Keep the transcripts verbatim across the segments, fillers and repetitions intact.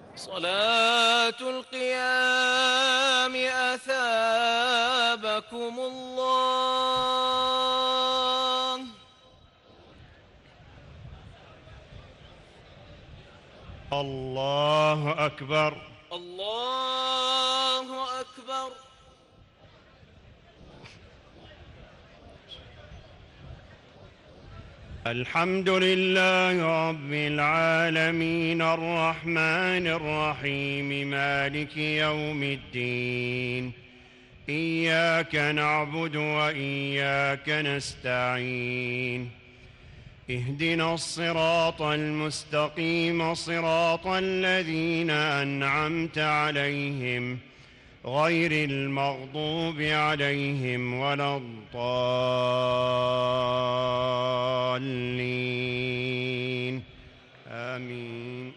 صلاة القيام أثابكم الله. الله أكبر. الله أكبر. الحمد لله رب العالمين الرحمن الرحيم مالك يوم الدين. إياك نعبد وإياك نستعين. اهدنا الصراط المستقيم صراط الذين أنعمت عليهم غير المغضوب عليهم ولا الضالين آمين.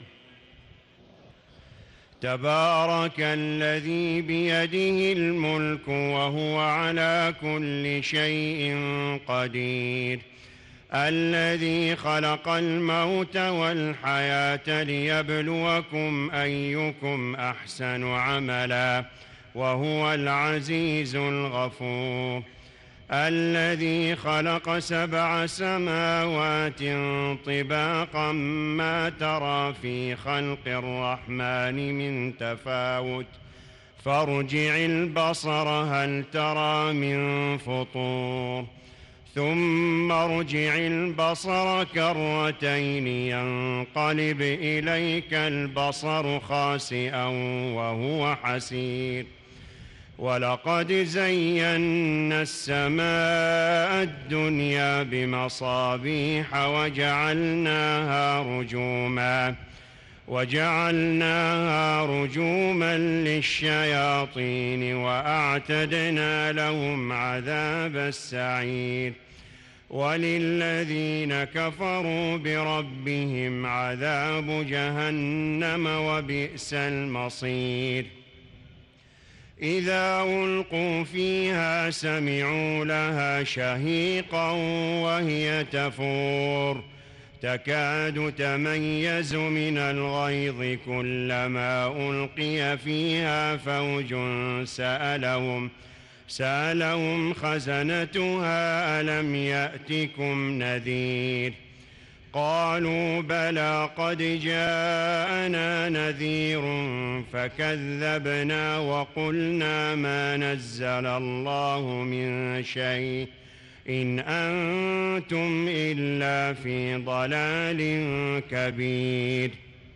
تبارك الذي بيده الملك وهو على كل شيء قدير، الذي خلق الموت والحياة ليبلوكم أيكم أحسن عملا وهو العزيز الغفور، الذي خلق سبع سماوات طباقا ما ترى في خلق الرحمن من تفاوت فارجع البصر هل ترى من فطور، ثم ارجع البصر كرتين ينقلب إليك البصر خاسئا وهو حسير، ولقد زينا السماء الدنيا بمصابيح وجعلناها رجوما وجعلناها رجوما للشياطين وأعتدنا لهم عذاب السعير، وللذين كفروا بربهم عذاب جهنم وبئس المصير. إذا ألقوا فيها سمعوا لها شهيقا وهي تفور تكاد تميز من الغيظ كلما ألقي فيها فوج سألهم سألهم خزنتها ألم يأتكم نذير، قالوا بلى قد جاءنا نذير فكذبنا وقلنا ما نزل الله من شيء إن أنتم إلا في ضلال كبير.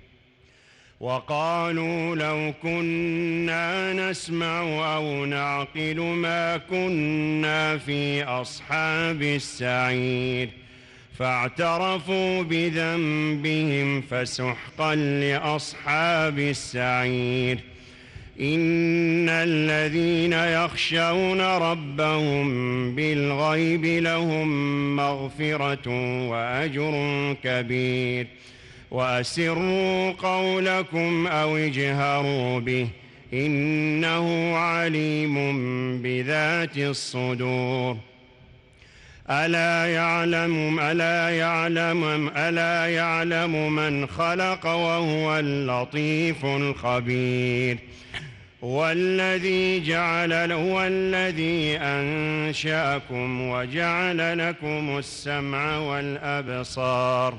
وقالوا لو كنا نسمع أو نعقل ما كنا في أصحاب السعير، فاعترفوا بذنبهم فسحقا لأصحاب السعير. إن الذين يخشون ربهم بالغيب لهم مغفرة وأجر كبير. وأسروا قولكم أو اجهروا به إنه عليم بذات الصدور. ألا يعلم ألا يعلم ألا يعلم من خلق وهو اللطيف الخبير. والذي جعل هو الذي أنشأكم وجعل لكم السمع والأبصار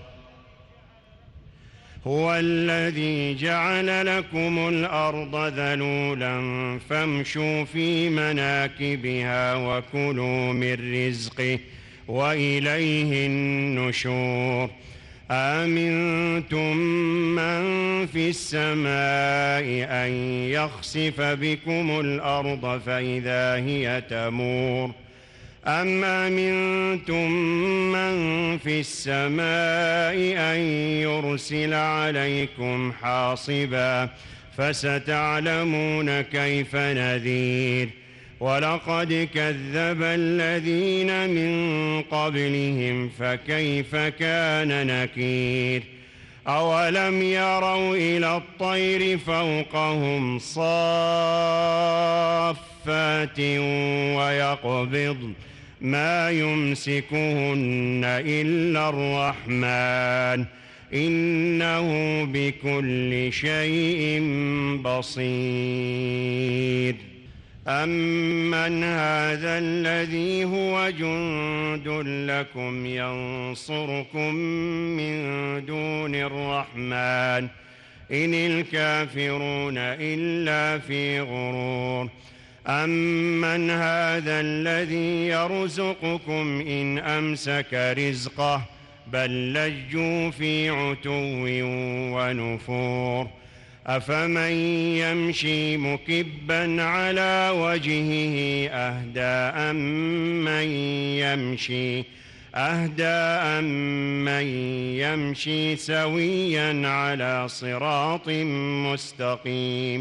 هو الذي جعل لكم الأرض ذلولا فامشوا في مناكبها وكلوا من رزقه وإليه النشور. آمنتم من في السماء أن يخسف بكم الأرض فإذا هي تمور، أم أمنتم من في السماء أن يرسل عليكم حاصبا فستعلمون كيف نذير. ولقد كذب الذين من قبلهم فكيف كان نكير. أولم يروا إلى الطير فوقهم صافات ويقبضن ما يمسكهن إلا الرحمن إنه بكل شيء بصير. أمن هذا الذي هو جند لكم ينصركم من دون الرحمن إن الكافرون إلا في غرور. أمن هذا الذي يرزقكم إن أمسك رزقه بل لجوا في عتو ونفور. أفمن يمشي مكبا على وجهه أهدى أمن يمشي أهدى أمن يمشي سويا على صراط مستقيم.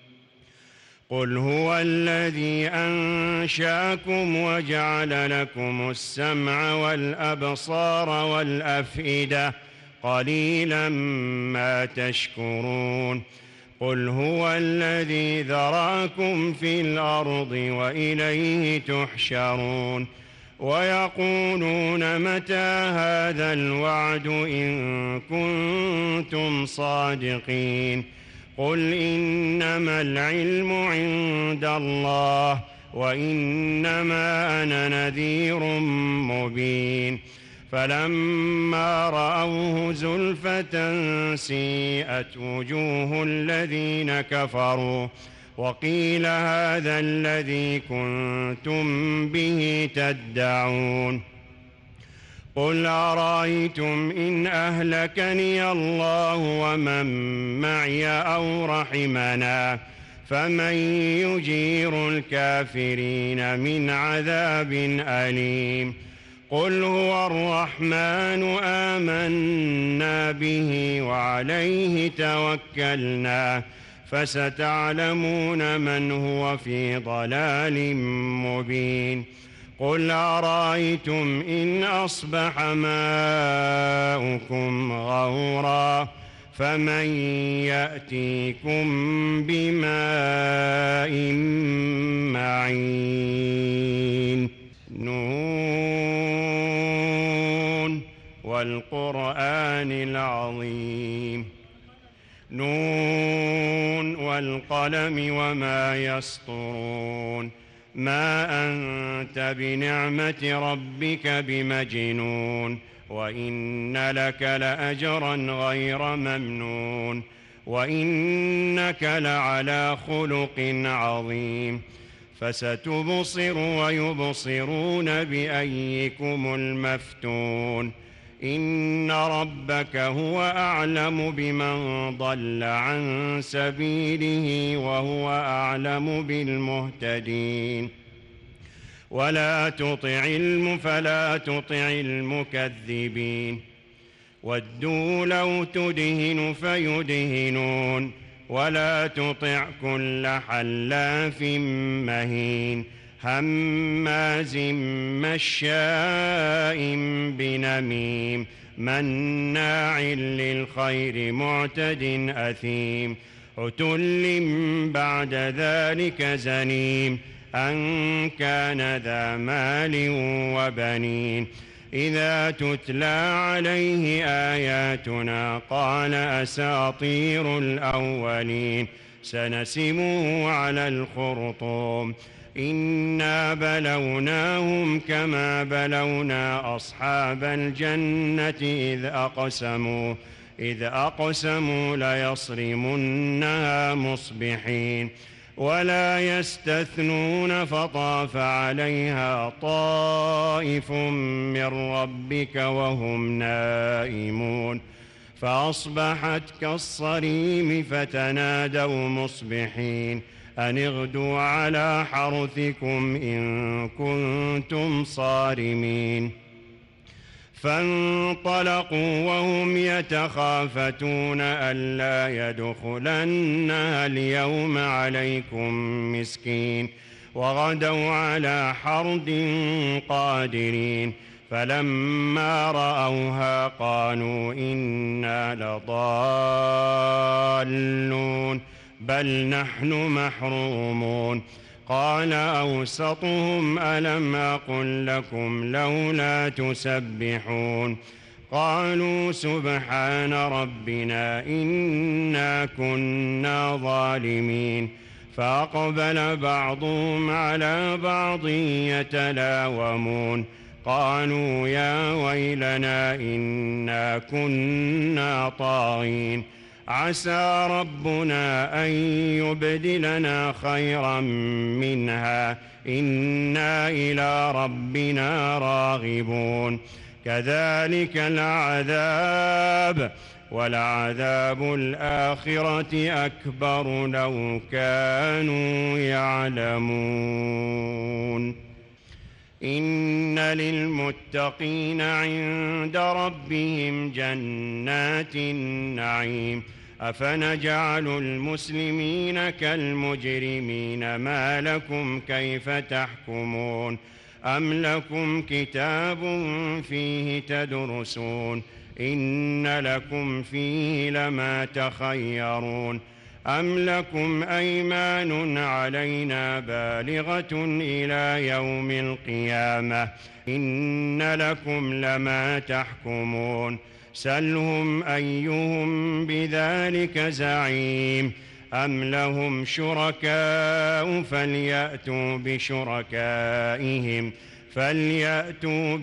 قل هو الذي أنشأكم وجعل لكم السمع والأبصار والأفئدة قليلا ما تشكرون. قل هو الذي ذراكم في الأرض وإليه تحشرون. ويقولون متى هذا الوعد إن كنتم صادقين. قل إنما العلم عند الله وإنما أنا نذير مبين. فلما رأوه زلفة سيئت وجوه الذين كفروا وقيل هذا الذي كنتم به تدعون. قل أرأيتم إن أهلكني الله ومن معي أو رحمنا فمن يجير الكافرين من عذاب أليم. قل هو الرحمن آمنا به وعليه توكلنا فستعلمون من هو في ضلال مبين. قل أرأيتم إن أصبح ماؤكم غورا فمن يأتيكم بماء معين. نون والقرآن العظيم. نون والقلم وما يسطرون. ما أنت بنعمة ربك بمجنون وإن لك لأجرا غير ممنون وإنك لعلى خلق عظيم. فستبصر ويبصرون بأيكم المفتون. إن ربك هو أعلم بمن ضل عن سبيله وهو أعلم بالمهتدين. ولا تطع الم فلا تطع المكذبين. ودوا لو تدهن فيدهنون. ولا تطع كل حلاف مهين هماز مشاء بنميم مناع للخير معتد أثيم عتل بعد ذلك زنيم أن كان ذا مال وبنين. إذا تتلى عليه آياتنا قال أساطير الأولين سنسمه على الخرطوم. إنا بلوناهم كما بلونا أصحاب الجنة إذ أقسموا إذ أقسموا ليصرمنها مصبحين ولا يستثنون فطاف عليها طائف من ربك وهم نائمون فأصبحت كالصريم فتنادوا مصبحين أن اغدوا على حرثكم إن كنتم صارمين. فانطلقوا وهم يتخافتون ألا يدخلنها اليوم عليكم مسكين وغدوا على حرد قادرين. فلما رأوها قالوا إنا لضالون بل نحن محرومون. قال أوسطهم ألم أقل لكم لولا تسبحون قالوا سبحان ربنا إنا كنا ظالمين فأقبل بعضهم على بعض يتلاومون قالوا يا ويلنا إنا كنا طاغين عسى ربنا أن يبدلنا خيرا منها إنا إلى ربنا راغبون كذلك العذاب ولعذاب الآخرة أكبر لو كانوا يعلمون إن للمتقين عند ربهم جنات النعيم أفنجعل المسلمين كالمجرمين ما لكم كيف تحكمون أم لكم كتاب فيه تدرسون إن لكم فيه لما تخيرون أم لكم أيمان علينا بالغة إلى يوم القيامة إن لكم لما تحكمون سلهم أيهم بذلك زعيم أم لهم شركاء فليأتوا بشركائهم فليأتوا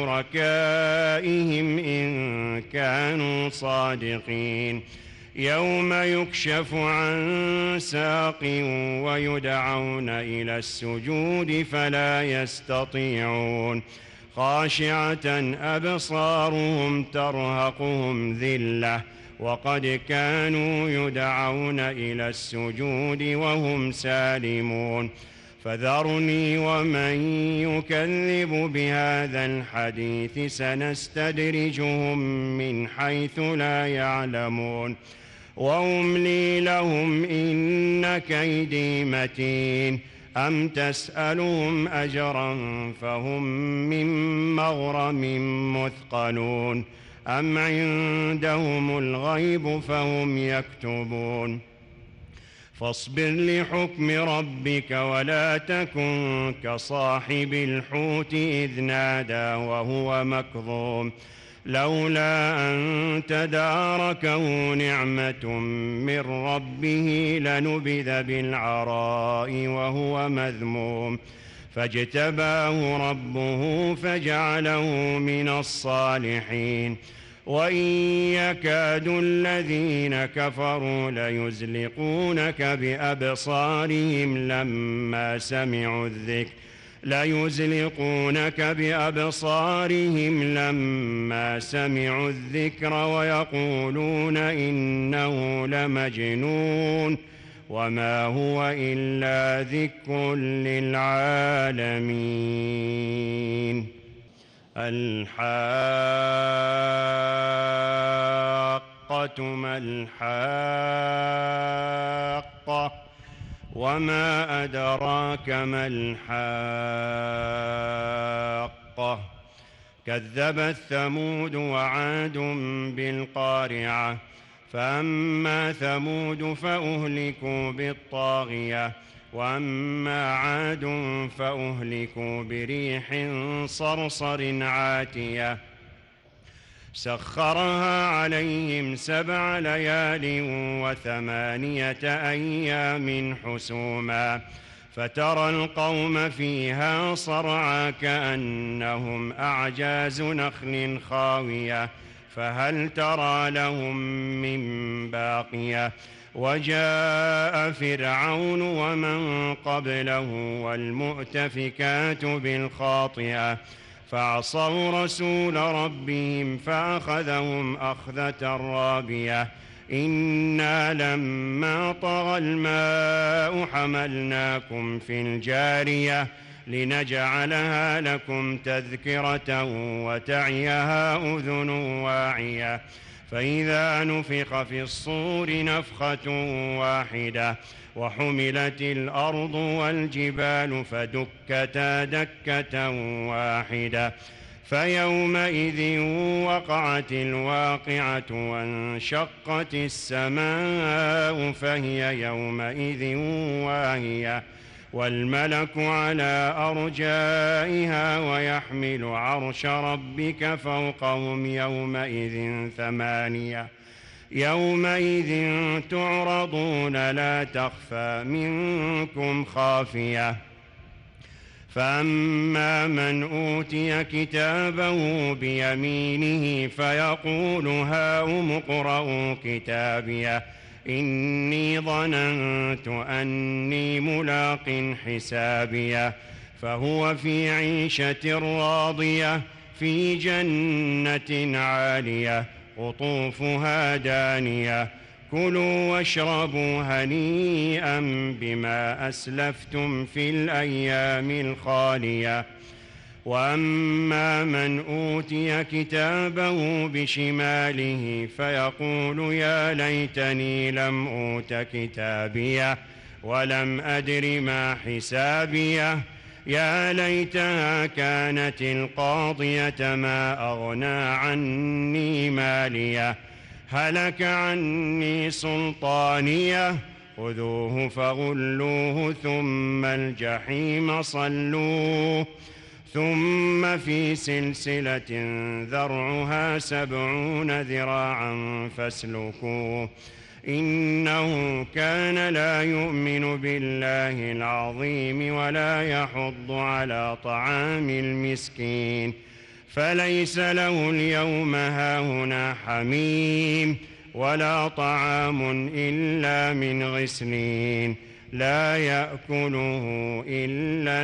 بشركائهم إن كانوا صادقين يوم يكشف عن ساق ويدعون إلى السجود فلا يستطيعون خاشعة أبصارهم ترهقهم ذلة وقد كانوا يدعون إلى السجود وهم سالمون فذرني ومن يكذب بهذا الحديث سنستدرجهم من حيث لا يعلمون وأملي لهم إن كيدي متين أم تسألهم أجرا فهم من مغرم مثقلون أم عندهم الغيب فهم يكتبون فاصبر لحكم ربك ولا تكن كصاحب الحوت إذ نادى وهو مكظوم لولا أن تداركه نعمة من ربه لنبذ بالعراء وهو مذموم فاجتباه ربه فجعله من الصالحين وإن يكاد الذين كفروا ليزلقونك بأبصارهم لما سمعوا الذكر ليزلقونك بأبصارهم لما سمعوا الذكر ويقولون إنه لمجنون وما هو إلا ذكر للعالمين الحاقة ما الحاقة وما أدراك ما الحاقة كذبت ثمود وعاد بالقارعة فأما ثمود فأهلكوا بالطاغية وأما عاد فأهلكوا بريح صرصر عاتية سخرها عليهم سبع ليال وثمانية أيام حسوما فترى القوم فيها صرعى كأنهم أعجاز نخل خاوية فهل ترى لهم من باقية وجاء فرعون ومن قبله والمؤتفكات بالخاطئة فعصوا رسول ربهم فأخذهم أخذة رابية إنا لما طغى الماء حملناكم في الجارية لنجعلها لكم تذكرة وتعيها أذن واعية فإذا نفخ في الصور نفخة واحدة وحملت الأرض والجبال فدكتا دكة واحدة فيومئذ وقعت الواقعة وانشقت السماء فهي يومئذ واهية والملك على أرجائها ويحمل عرش ربك فوقهم يومئذ ثمانية يومئذ تعرضون لا تخفى منكم خافية فأما من أوتي كتابه بيمينه فيقول هاؤم اقرءوا كتابيه إني ظننت أني ملاق حسابيه فهو في عيشة راضية في جنة عالية قطوفها دانية كلوا واشربوا هنيئا بما أسلفتم في الأيام الخالية وأما من أوتي كتابه بشماله فيقول يا ليتني لم أوت كتابيه ولم أدر ما حسابيه يا ليتها كانت القاضية ما أغنى عني ماليه هلك عني سلطانيه خذوه فغلوه ثم الجحيم صلوه ثم في سلسلة ذرعها سبعون ذراعا فاسلكوه إنه كان لا يؤمن بالله العظيم ولا يحض على طعام المسكين فليس له اليوم هاهنا حميم ولا طعام إلا من غسلين لا يأكله إلا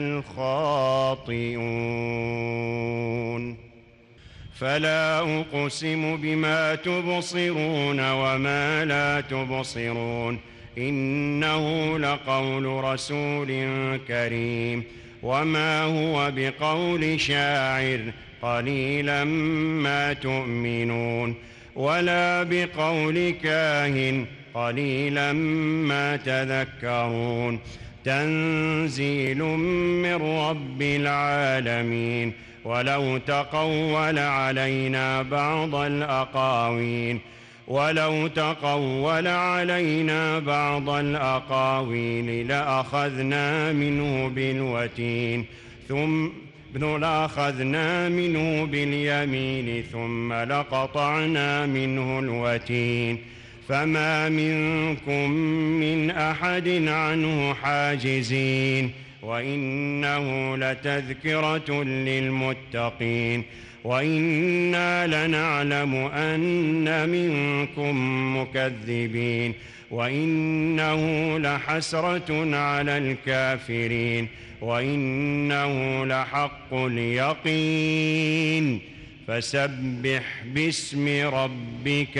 الخاطئون فلا أقسم بما تبصرون وما لا تبصرون إنه لقول رسول كريم وما هو بقول شاعر قليلا ما تؤمنون ولا بقول كاهن قليلا ما تذكرون تنزيل من رب العالمين ولو تقول علينا بعض الأقاويل ولو تقول علينا بعض الأقاويل لأخذنا منه بالوتين ثم لأخذنا منه باليمين ثم لقطعنا منه الوتين فما منكم من أحد عنه حاجزين وإنه لتذكرة للمتقين وإنا لنعلم أن منكم مكذبين وإنه لحسرة على الكافرين وإنه لحق اليقين فسبح باسم ربك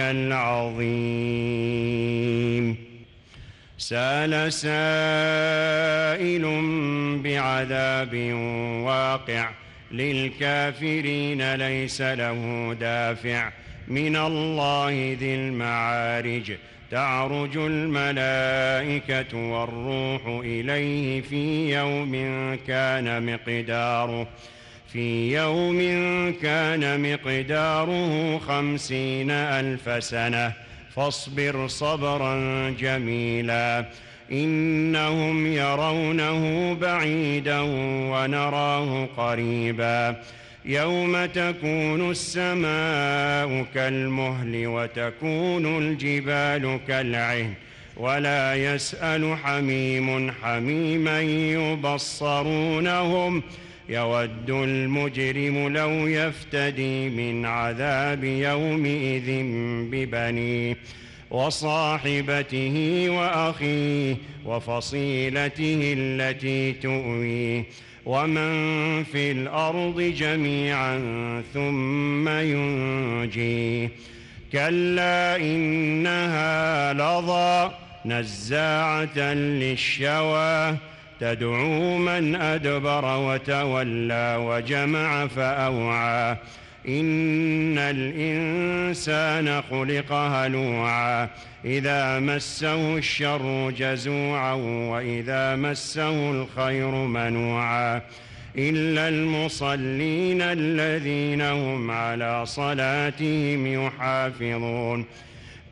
العظيم سأل سائل بعذاب واقع للكافرين ليس له دافع من الله ذي المعارج تعرج الملائكة والروح إليه في يوم كان مقداره في يوم كان مقداره خمسين ألف سنة فاصبر صبرا جميلا إنهم يرونه بعيدا ونراه قريبا يوم تكون السماء كالمهل وتكون الجبال كالعهن ولا يسأل حميم حميما يبصرونهم يود المجرم لو يفتدي من عذاب يومئذ ببنيه وصاحبته وأخيه وفصيلته التي تؤويه ومن في الأرض جميعا ثم ينجيه كلا إنها لظى نزاعة للشوى تدعو من أدبر وتولى وجمع فأوعى إن الإنسان خلق هلوعا إذا مسه الشر جزوعا وإذا مسه الخير منوعا إلا المصلين الذين هم على صلاتهم يحافظون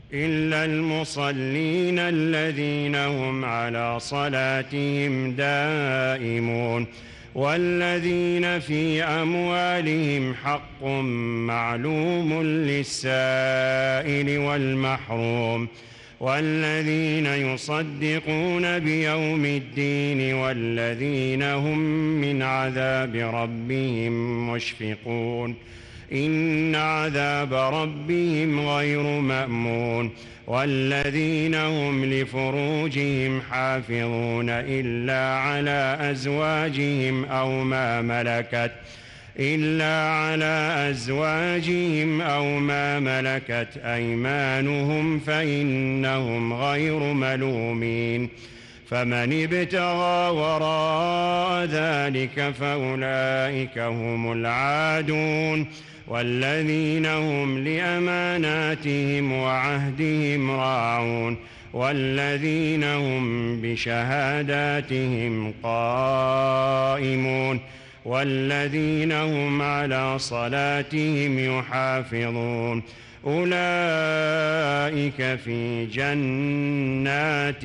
إلا المصلين الذين هم على صلاتهم دائمون والذين في أموالهم حق معلوم للسائل والمحروم والذين يصدقون بيوم الدين والذين هم من عذاب ربهم مشفقون إن عذاب ربهم غير مأمون والذين هم لفروجهم حافظون إلا على أزواجهم أو ما ملكت إلا على أزواجهم أو ما ملكت أيمانهم فإنهم غير ملومين فمن ابتغى وراء ذلك فأولئك هم العادون والذين هم لأماناتهم وعهدهم راعون والذين هم بشهاداتهم قائمون والذين هم على صلاتهم يحافظون أولئك في جنات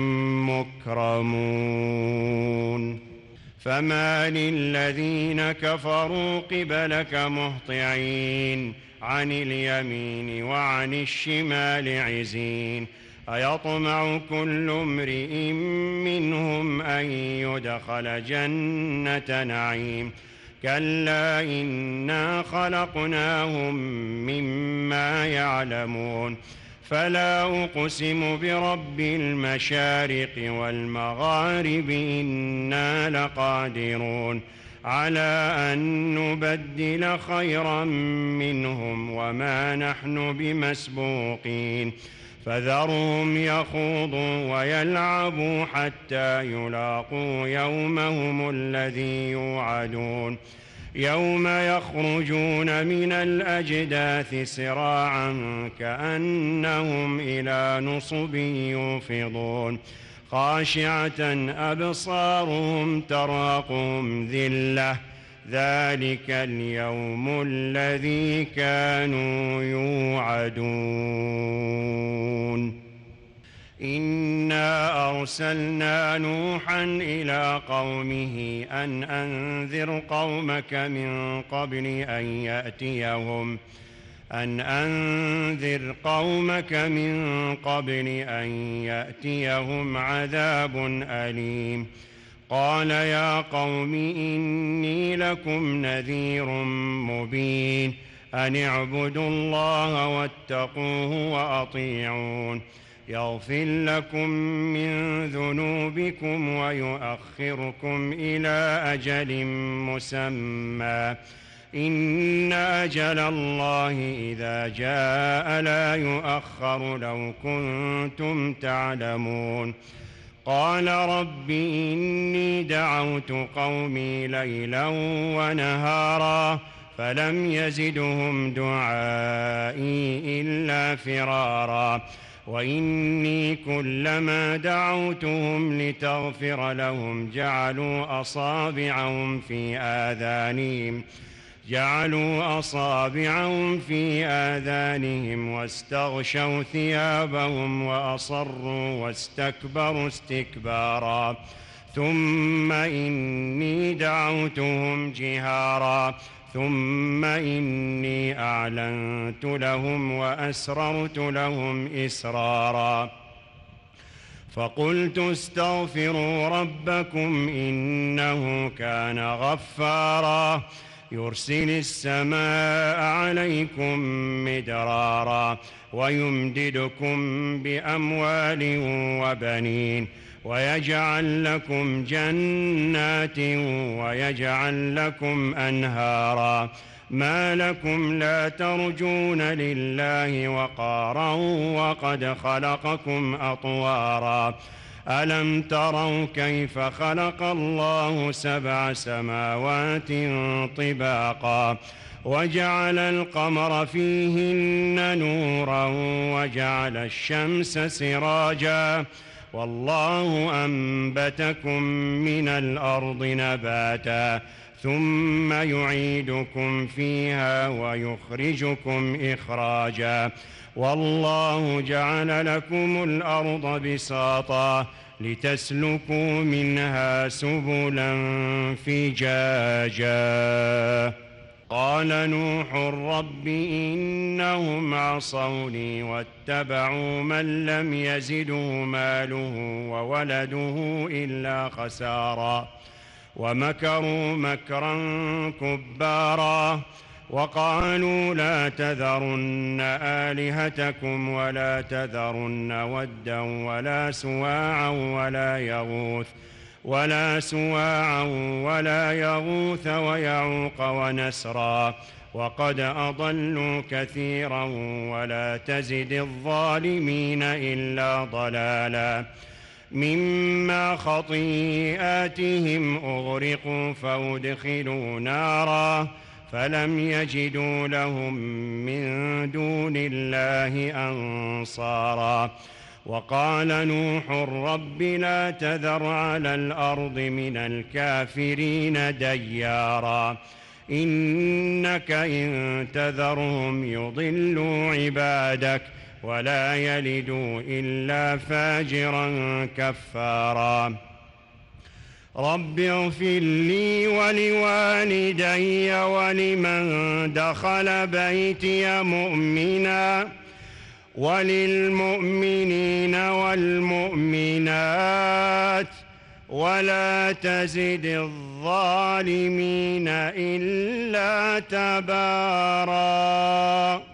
مكرمون فما للذين كفروا قبلك مهطعين عن اليمين وعن الشمال عزين أيطمع كل امرئ منهم أن يدخل جنة نعيم كلا إنا خلقناهم مما يعلمون فلا أقسم برب المشارق والمغارب إنا لقادرون على أن نبدل خيرا منهم وما نحن بمسبوقين فذرهم يخوضوا ويلعبوا حتى يلاقوا يومهم الذي يوعدون يوم يخرجون من الأجداث سراعا كأنهم إلى نصب يوفضون خاشعة أبصارهم ترهقهم ذلة ذلك اليوم الذي كانوا يوعدون إنا أرسلنا نوحا إلى قومه أن أنذر قومك من قبل أن يأتيهم أن أنذر قومك من قبل أن يأتيهم عذاب أليم قال يا قوم إني لكم نذير مبين أن اعبدوا الله واتقوه وأطيعون يغفر لكم من ذنوبكم ويؤخركم إلى أجل مسمى إن أجل الله إذا جاء لا يؤخر لو كنتم تعلمون قال رب إني دعوت قومي ليلا ونهارا فلم يزدهم دعائي إلا فرارا وإني كلما دعوتهم لتغفر لهم جعلوا أصابعهم في آذانهم جعلوا أصابعهم في آذانهم واستغشوا ثيابهم وأصروا واستكبروا استكبارا ثم إني دعوتهم جهارا ثم إني أعلنت لهم وأسررت لهم إسرارا فقلت استغفروا ربكم إنه كان غفارا يرسل السماء عليكم مدرارا ويمددكم بأموال وبنين ويجعل لكم جنات ويجعل لكم أنهارا ما لكم لا ترجون لله وقارا وقد خلقكم أطوارا ألم تروا كيف خلق الله سبع سماوات طباقا وجعل القمر فيهن نورا وجعل الشمس سراجا والله أنبتكم من الأرض نباتا ثم يعيدكم فيها ويخرجكم إخراجا والله جعل لكم الأرض بساطا لتسلكوا منها سبلا فجاجا قال نوح رب إنهم عصوني واتبعوا من لم يزده ماله وولده إلا خسارا ومكروا مكرا كبارا وقالوا لا تذرن آلهتكم ولا تذرن ودا ولا سواعا ولا يغوث ولا سواعا ولا يغوث ويعوق ونسرا وقد أضلوا كثيرا ولا تزد الظالمين إلا ضلالا مما خطيئاتهم أغرقوا فأدخلوا نارا فلم يجدوا لهم من دون الله أنصارا وقال نوح رب لا تذر على الأرض من الكافرين ديارا إنك إن تذرهم يضلوا عبادك ولا يلدوا إلا فاجرا كفارا رب اغفر لي ولوالدي ولمن دخل بيتي مؤمنا وللمؤمنين والمؤمنات ولا تزد الظالمين إلا تبارا.